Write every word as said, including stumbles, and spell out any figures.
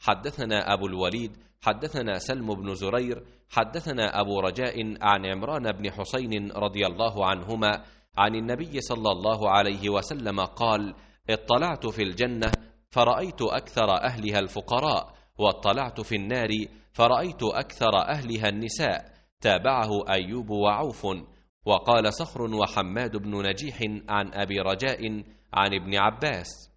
حدثنا أبو الوليد حدثنا سلم بن زرير حدثنا أبو رجاء عن عمران بن حسين رضي الله عنهما عن النبي صلى الله عليه وسلم قال: اطلعت في الجنة فرأيت أكثر أهلها الفقراء، واطلعت في النار فرأيت أكثر أهلها النساء. تابعه أيوب وعوف. وقال صخر وحماد بن نجيح عن أبي رجاء عن ابن عباس: